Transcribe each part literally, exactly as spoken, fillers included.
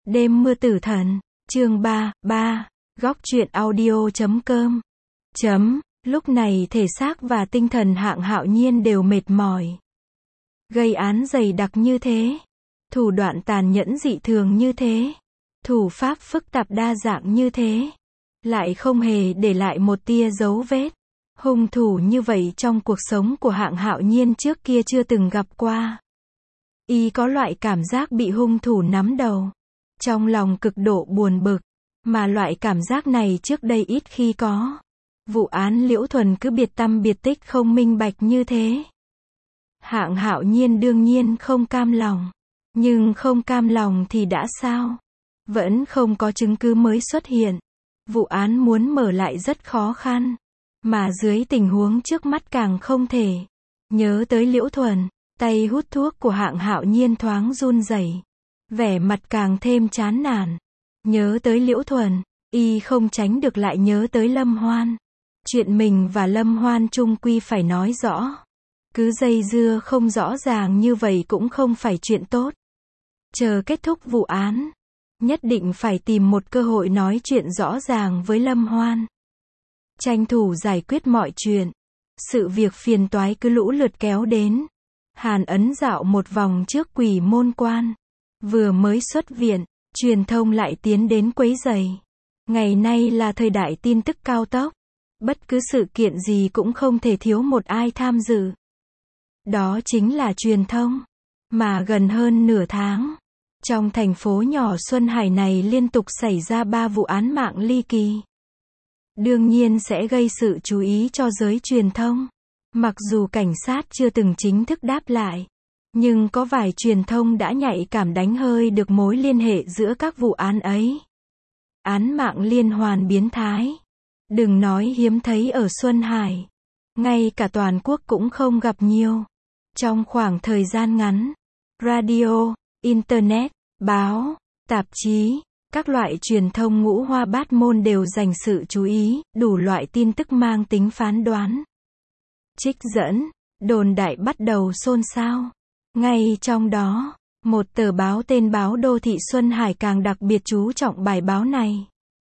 Đêm mưa tử thần, chương ba, ba, góc truyện audio chấm com. Chấm, lúc này thể xác và tinh thần Hạng Hạo Nhiên đều mệt mỏi. Gây án dày đặc như thế, thủ đoạn tàn nhẫn dị thường như thế, thủ pháp phức tạp đa dạng như thế, lại không hề để lại một tia dấu vết. Hung thủ như vậy trong cuộc sống của Hạng Hạo Nhiên trước kia chưa từng gặp qua. Y có loại cảm giác bị hung thủ nắm đầu, trong lòng cực độ buồn bực, mà loại cảm giác này trước đây ít khi có. Vụ án Liễu Thuần cứ biệt tăm biệt tích không minh bạch như thế. Hạng Hạo Nhiên đương nhiên không cam lòng, nhưng không cam lòng thì đã sao? Vẫn không có chứng cứ mới xuất hiện. Vụ án muốn mở lại rất khó khăn, mà dưới tình huống trước mắt càng không thể. Nhớ tới Liễu Thuần, tay hút thuốc của Hạng Hạo Nhiên thoáng run rẩy, vẻ mặt càng thêm chán nản. Nhớ tới Liễu Thuần, y không tránh được lại nhớ tới Lâm Hoan. Chuyện mình và Lâm Hoan chung quy phải nói rõ. Cứ dây dưa không rõ ràng như vậy cũng không phải chuyện tốt. Chờ kết thúc vụ án, nhất định phải tìm một cơ hội nói chuyện rõ ràng với Lâm Hoan. Tranh thủ giải quyết mọi chuyện. Sự việc phiền toái cứ lũ lượt kéo đến. Hàn Ấn dạo một vòng trước Quỷ Môn Quan. Vừa mới xuất viện, truyền thông lại tiến đến quấy rầy. Ngày nay là thời đại tin tức cao tốc. Bất cứ sự kiện gì cũng không thể thiếu một ai tham dự. Đó chính là truyền thông. Mà gần hơn nửa tháng, trong thành phố nhỏ Xuân Hải này liên tục xảy ra ba vụ án mạng ly kỳ. Đương nhiên sẽ gây sự chú ý cho giới truyền thông. Mặc dù cảnh sát chưa từng chính thức đáp lại, nhưng có vài truyền thông đã nhạy cảm đánh hơi được mối liên hệ giữa các vụ án ấy. Án mạng liên hoàn biến thái. Đừng nói hiếm thấy ở Xuân Hải. Ngay cả toàn quốc cũng không gặp nhiều. Trong khoảng thời gian ngắn, radio, internet, báo, tạp chí, các loại truyền thông ngũ hoa bát môn đều dành sự chú ý, đủ loại tin tức mang tính phán đoán. Trích dẫn, đồn đại bắt đầu xôn xao. Ngay trong đó, một tờ báo tên Báo Đô thị Xuân Hải càng đặc biệt chú trọng bài báo này.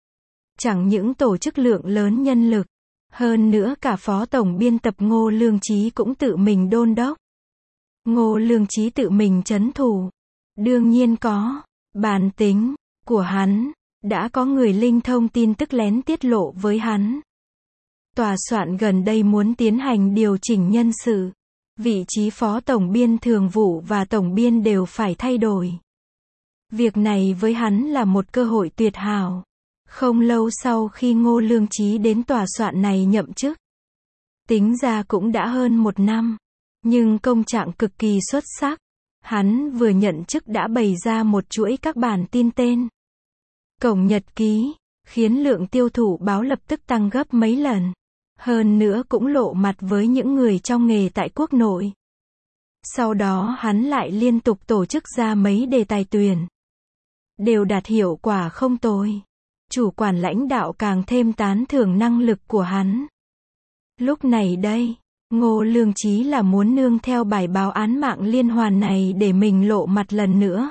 Chẳng những tổ chức lượng lớn nhân lực, hơn nữa cả phó tổng biên tập Ngô Lương Chí cũng tự mình đôn đốc. Ngô Lương Chí tự mình trấn thủ. Đương nhiên có, bản tính của hắn, đã có người linh thông tin tức lén tiết lộ với hắn. Tòa soạn gần đây muốn tiến hành điều chỉnh nhân sự. Vị trí phó tổng biên thường vụ và tổng biên đều phải thay đổi. Việc này với hắn là một cơ hội tuyệt hảo. Không lâu sau khi Ngô Lương Chí đến tòa soạn này nhậm chức, tính ra cũng đã hơn một năm, nhưng công trạng cực kỳ xuất sắc. Hắn vừa nhận chức đã bày ra một chuỗi các bản tin tên Cổng Nhật Ký, khiến lượng tiêu thụ báo lập tức tăng gấp mấy lần. Hơn nữa cũng lộ mặt với những người trong nghề tại quốc nội. Sau đó hắn lại liên tục tổ chức ra mấy đề tài tuyển, đều đạt hiệu quả không tồi. Chủ quản lãnh đạo càng thêm tán thưởng năng lực của hắn. Lúc này đây, Ngô Lương Chí là muốn nương theo bài báo án mạng liên hoàn này để mình lộ mặt lần nữa.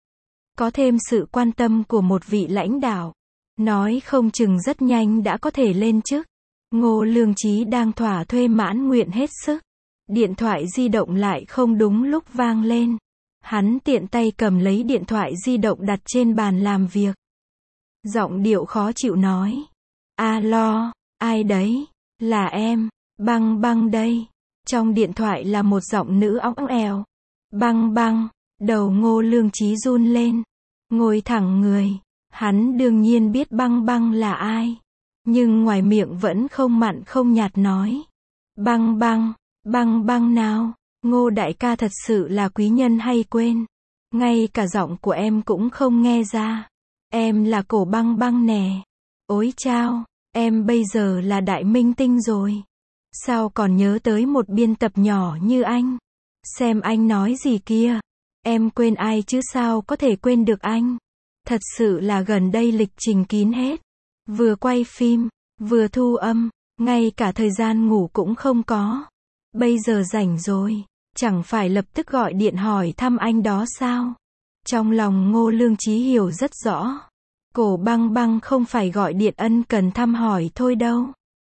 Có thêm sự quan tâm của một vị lãnh đạo, nói không chừng rất nhanh đã có thể lên chức. Ngô Lương Chí đang thỏa thuê mãn nguyện hết sức. Điện thoại di động lại không đúng lúc vang lên. Hắn tiện tay cầm lấy điện thoại di động đặt trên bàn làm việc. Giọng điệu khó chịu nói. Alo, ai đấy? Là em, Băng Băng đây. Trong điện thoại là một giọng nữ óng ẻo. Băng Băng, đầu Ngô Lương Chí run lên. Ngồi thẳng người. Hắn đương nhiên biết Băng Băng là ai. Nhưng ngoài miệng vẫn không mặn không nhạt nói. Băng Băng, Băng Băng nào? Ngô đại ca thật sự là quý nhân hay quên? Ngay cả giọng của em cũng không nghe ra. Em là Cổ Băng Băng nè. Ôi chao, em bây giờ là đại minh tinh rồi. Sao còn nhớ tới một biên tập nhỏ như anh? Xem anh nói gì kia. Em quên ai chứ sao có thể quên được anh? Thật sự là gần đây lịch trình kín hết. Vừa quay phim, vừa thu âm, ngay cả thời gian ngủ cũng không có. Bây giờ rảnh rồi, chẳng phải lập tức gọi điện hỏi thăm anh đó sao? Trong lòng Ngô Lương Chí hiểu rất rõ. Cổ Băng Băng không phải gọi điện ân cần thăm hỏi thôi đâu.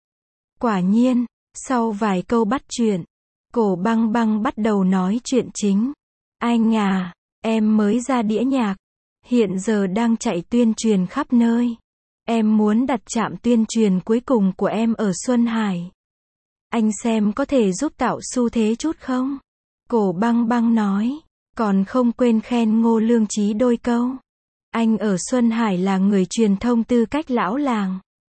Quả nhiên, sau vài câu bắt chuyện, Cổ Băng Băng bắt đầu nói chuyện chính. Anh à, em mới ra đĩa nhạc. Hiện giờ đang chạy tuyên truyền khắp nơi. Em muốn đặt trạm tuyên truyền cuối cùng của em ở Xuân Hải. Anh xem có thể giúp tạo xu thế chút không? Cổ Băng Băng nói. Còn không quên khen Ngô Lương Chí đôi câu. Anh ở Xuân Hải là người truyền thông tư cách lão làng.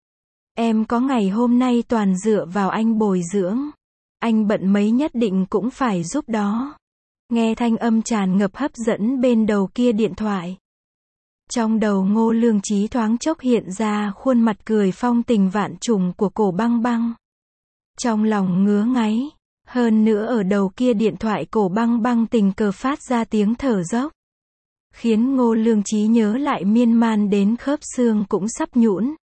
Em có ngày hôm nay toàn dựa vào anh bồi dưỡng. Anh bận mấy nhất định cũng phải giúp đó. Nghe thanh âm tràn ngập hấp dẫn bên đầu kia điện thoại. Trong đầu Ngô Lương Chí thoáng chốc hiện ra khuôn mặt cười phong tình vạn trùng của Cổ Băng Băng. Trong lòng ngứa ngáy. Hơn nữa ở đầu kia điện thoại Cổ Băng Băng tình cờ phát ra tiếng thở dốc. Khiến Ngô Lương Chí nhớ lại miên man đến khớp xương cũng sắp nhũn.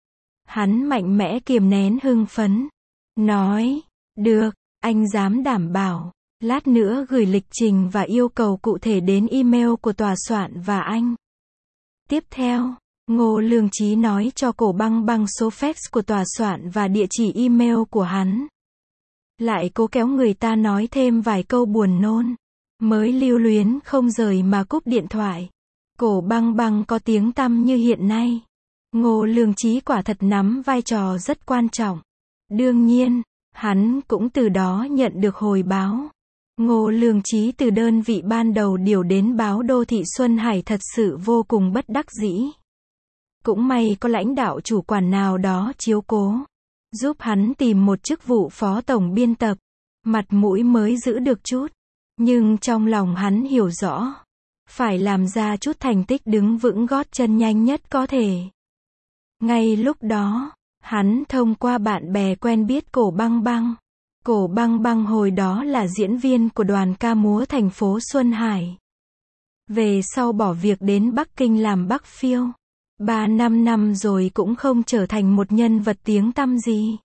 Hắn mạnh mẽ kiềm nén hưng phấn. Nói, được, anh dám đảm bảo. Lát nữa gửi lịch trình và yêu cầu cụ thể đến email của tòa soạn và anh. Tiếp theo, Ngô Lương Chí nói cho Cổ Băng Băng số fax của tòa soạn và địa chỉ email của hắn. Lại cố kéo người ta nói thêm vài câu buồn nôn. Mới lưu luyến không rời mà cúp điện thoại. Cổ Băng Băng có tiếng tăm như hiện nay. Ngô Lương Chí quả thật nắm vai trò rất quan trọng. Đương nhiên, hắn cũng từ đó nhận được hồi báo. Ngô Lương Chí từ đơn vị ban đầu điều đến báo Đô thị Xuân Hải thật sự vô cùng bất đắc dĩ. Cũng may có lãnh đạo chủ quản nào đó chiếu cố, giúp hắn tìm một chức vụ phó tổng biên tập, mặt mũi mới giữ được chút. Nhưng trong lòng hắn hiểu rõ, phải làm ra chút thành tích đứng vững gót chân nhanh nhất có thể. Ngay lúc đó, hắn thông qua bạn bè quen biết Cổ Băng Băng. Cổ Băng Băng hồi đó là diễn viên của đoàn ca múa thành phố Xuân Hải. Về sau bỏ việc đến Bắc Kinh làm Bắc Phiêu. Ba năm năm rồi cũng không trở thành một nhân vật tiếng tăm gì.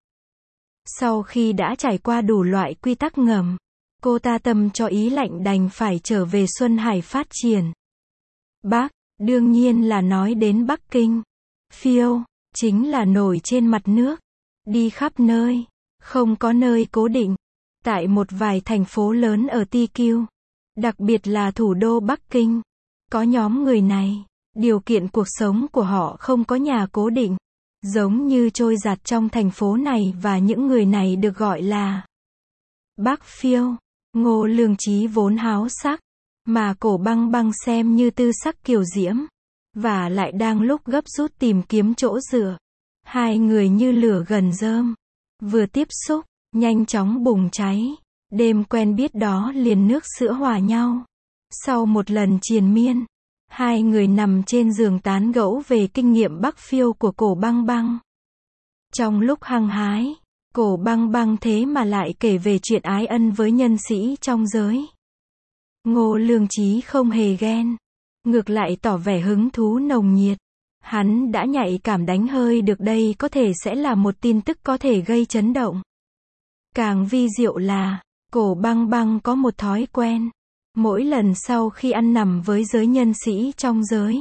Sau khi đã trải qua đủ loại quy tắc ngầm, cô ta tâm cho ý lạnh đành phải trở về Xuân Hải phát triển. Bắc, đương nhiên là nói đến Bắc Kinh. Phiêu, chính là nổi trên mặt nước. Đi khắp nơi, không có nơi cố định. Tại một vài thành phố lớn ở Ti Kiu, đặc biệt là thủ đô Bắc Kinh, có nhóm người này, điều kiện cuộc sống của họ không có nhà cố định, giống như trôi giạt trong thành phố này và những người này được gọi là Bắc Phiêu. Ngô Lương Chí vốn háo sắc, mà Cổ Băng Băng xem như tư sắc kiều diễm, và lại đang lúc gấp rút tìm kiếm chỗ dựa. Hai người như lửa gần rơm, vừa tiếp xúc, nhanh chóng bùng cháy. Đêm quen biết đó liền nước sữa hòa nhau. Sau một lần triền miên, hai người nằm trên giường tán gẫu về kinh nghiệm Bắc Phiêu của Cổ Băng Băng. Trong lúc hăng hái, Cổ Băng Băng thế mà lại kể về chuyện ái ân với nhân sĩ trong giới. Ngô Lương Chí không hề ghen, ngược lại tỏ vẻ hứng thú nồng nhiệt. Hắn đã nhạy cảm đánh hơi được đây có thể sẽ là một tin tức có thể gây chấn động. Càng vi diệu là, Cổ Băng Băng có một thói quen. Mỗi lần sau khi ăn nằm với giới nhân sĩ trong giới,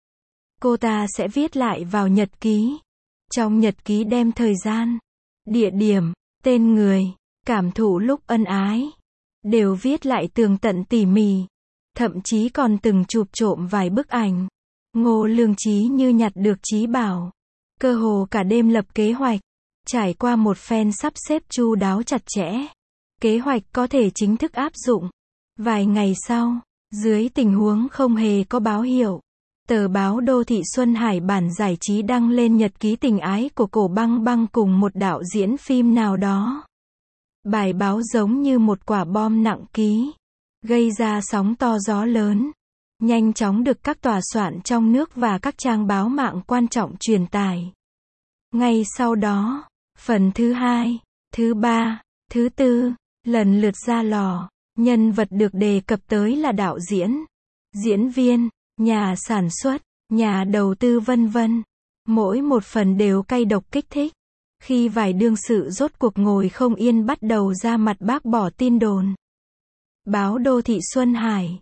cô ta sẽ viết lại vào nhật ký. Trong nhật ký đem thời gian, địa điểm, tên người, cảm thụ lúc ân ái, đều viết lại tường tận tỉ mỉ. Thậm chí còn từng chụp trộm vài bức ảnh. Ngô Lương Chí như nhặt được trí bảo. Cơ hồ cả đêm lập kế hoạch. Trải qua một phen sắp xếp chu đáo chặt chẽ, kế hoạch có thể chính thức áp dụng. Vài ngày sau, dưới tình huống không hề có báo hiệu, tờ báo Đô thị Xuân Hải bản giải trí đăng lên nhật ký tình ái của Cổ Băng Băng cùng một đạo diễn phim nào đó. Bài báo giống như một quả bom nặng ký, gây ra sóng to gió lớn, nhanh chóng được các tòa soạn trong nước và các trang báo mạng quan trọng truyền tải. Ngay sau đó, phần thứ hai, thứ ba, thứ tư, lần lượt ra lò. Nhân vật được đề cập tới là đạo diễn, diễn viên, nhà sản xuất, nhà đầu tư vân vân. Mỗi một phần đều cay độc kích thích. Khi vài đương sự rốt cuộc ngồi không yên bắt đầu ra mặt bác bỏ tin đồn. Báo Đô thị Xuân Hải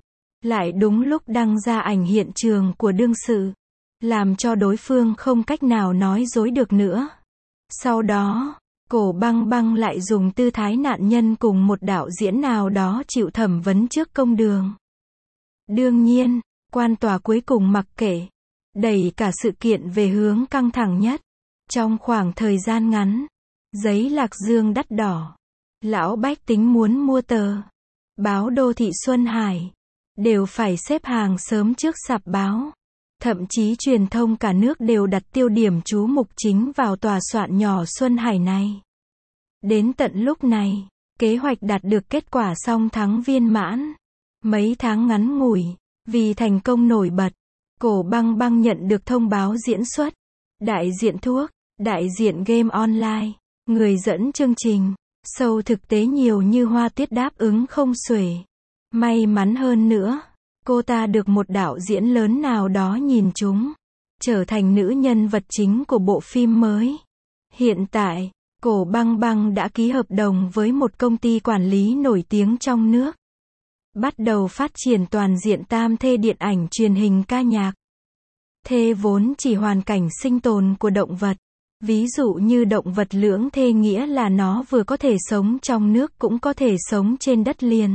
lại đúng lúc đăng ra ảnh hiện trường của đương sự, làm cho đối phương không cách nào nói dối được nữa. Sau đó, Cổ Băng Băng lại dùng tư thái nạn nhân cùng một đạo diễn nào đó chịu thẩm vấn trước công đường. Đương nhiên, quan tòa cuối cùng mặc kệ, đẩy cả sự kiện về hướng căng thẳng nhất. Trong khoảng thời gian ngắn, giấy lạc dương đắt đỏ, lão bách tính muốn mua tờ báo Đô thị Xuân Hải, đều phải xếp hàng sớm trước sạp báo. Thậm chí truyền thông cả nước đều đặt tiêu điểm chú mục chính vào tòa soạn nhỏ Xuân Hải này. Đến tận lúc này, kế hoạch đạt được kết quả song thắng viên mãn. Mấy tháng ngắn ngủi, vì thành công nổi bật, Cổ Băng Băng nhận được thông báo diễn xuất, đại diện thuốc, đại diện game online, người dẫn chương trình, show thực tế nhiều như hoa tuyết đáp ứng không xuể. May mắn hơn nữa, cô ta được một đạo diễn lớn nào đó nhìn trúng, trở thành nữ nhân vật chính của bộ phim mới. Hiện tại, Cổ Băng Băng đã ký hợp đồng với một công ty quản lý nổi tiếng trong nước, bắt đầu phát triển toàn diện tam thê điện ảnh truyền hình ca nhạc. Thê vốn chỉ hoàn cảnh sinh tồn của động vật. Ví dụ như động vật lưỡng thê nghĩa là nó vừa có thể sống trong nước cũng có thể sống trên đất liền.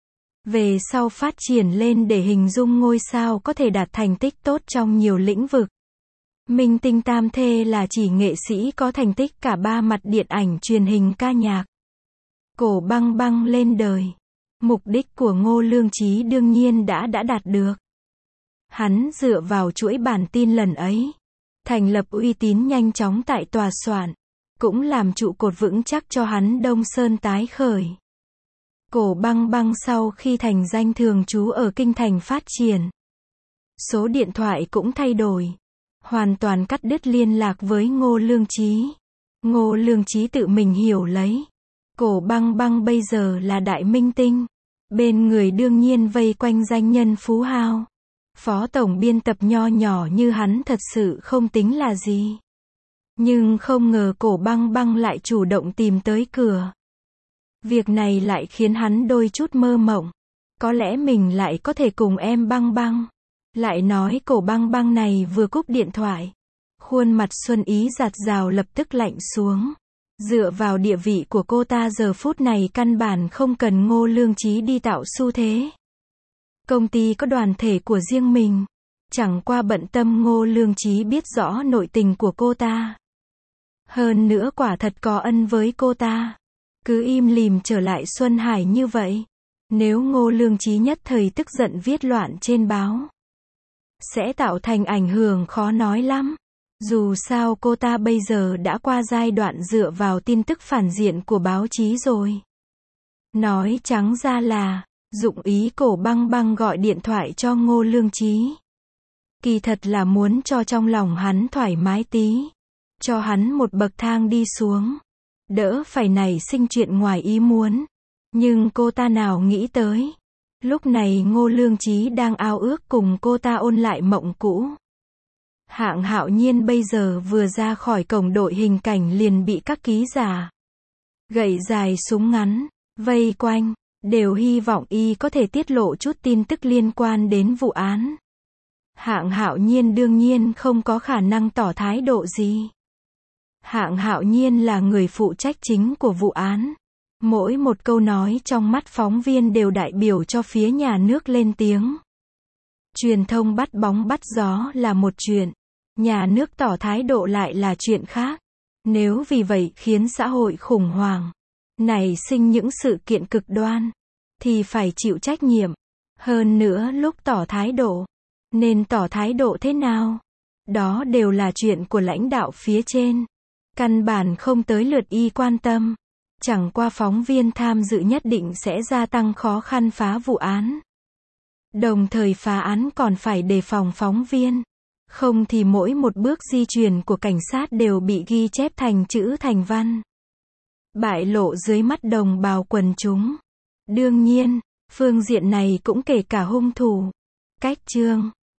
Về sau phát triển lên để hình dung ngôi sao có thể đạt thành tích tốt trong nhiều lĩnh vực. Minh tinh tam thê là chỉ nghệ sĩ có thành tích cả ba mặt điện ảnh truyền hình ca nhạc. Cổ Băng Băng lên đời. Mục đích của Ngô Lương Chí đương nhiên đã đã đạt được. Hắn dựa vào chuỗi bản tin lần ấy, thành lập uy tín nhanh chóng tại tòa soạn, cũng làm trụ cột vững chắc cho hắn Đông Sơn tái khởi. Cổ Băng Băng sau khi thành danh thường trú ở kinh thành phát triển. Số điện thoại cũng thay đổi, hoàn toàn cắt đứt liên lạc với Ngô Lương Chí. Ngô Lương Chí tự mình hiểu lấy, Cổ Băng Băng bây giờ là đại minh tinh, bên người đương nhiên vây quanh danh nhân phú hào. Phó tổng biên tập nho nhỏ như hắn thật sự không tính là gì. Nhưng không ngờ Cổ Băng Băng lại chủ động tìm tới cửa. Việc này lại khiến hắn đôi chút mơ mộng. Có lẽ mình lại có thể cùng em Băng Băng. Lại nói Cổ Băng Băng này vừa cúp điện thoại, khuôn mặt xuân ý giạt rào lập tức lạnh xuống. Dựa vào địa vị của cô ta giờ phút này căn bản không cần Ngô Lương Chí đi tạo xu thế. Công ty có đoàn thể của riêng mình, chẳng qua bận tâm Ngô Lương Chí biết rõ nội tình của cô ta. Hơn nữa quả thật có ân với cô ta. Cứ im lìm trở lại Xuân Hải như vậy. Nếu Ngô Lương Chí nhất thời tức giận viết loạn trên báo, sẽ tạo thành ảnh hưởng khó nói lắm. Dù sao cô ta bây giờ đã qua giai đoạn dựa vào tin tức phản diện của báo chí rồi. Nói trắng ra là, dụng ý Cổ Băng Băng gọi điện thoại cho Ngô Lương Chí. Kỳ thật là muốn cho trong lòng hắn thoải mái tí. Cho hắn một bậc thang đi xuống. Đỡ phải nảy sinh chuyện ngoài ý muốn. Nhưng cô ta nào nghĩ tới. Lúc này Ngô Lương Chí đang ao ước cùng cô ta ôn lại mộng cũ. Hạng Hạo Nhiên bây giờ vừa ra khỏi cổng đội hình cảnh liền bị các ký giả gậy dài súng ngắn vây quanh, đều hy vọng y có thể tiết lộ chút tin tức liên quan đến vụ án. Hạng Hạo Nhiên đương nhiên không có khả năng tỏ thái độ gì. Hạng Hạo Nhiên là người phụ trách chính của vụ án. Mỗi một câu nói trong mắt phóng viên đều đại biểu cho phía nhà nước lên tiếng. Truyền thông bắt bóng bắt gió là một chuyện, nhà nước tỏ thái độ lại là chuyện khác. Nếu vì vậy khiến xã hội khủng hoảng, nảy sinh những sự kiện cực đoan, thì phải chịu trách nhiệm. Hơn nữa lúc tỏ thái độ, nên tỏ thái độ thế nào? Đó đều là chuyện của lãnh đạo phía trên. Căn bản không tới lượt y quan tâm. Chẳng qua phóng viên tham dự nhất định sẽ gia tăng khó khăn phá vụ án. Đồng thời phá án còn phải đề phòng phóng viên. Không thì mỗi một bước di chuyển của cảnh sát đều bị ghi chép thành chữ thành văn. Bại lộ dưới mắt đồng bào quần chúng. Đương nhiên, phương diện này cũng kể cả hung thủ. Cách chương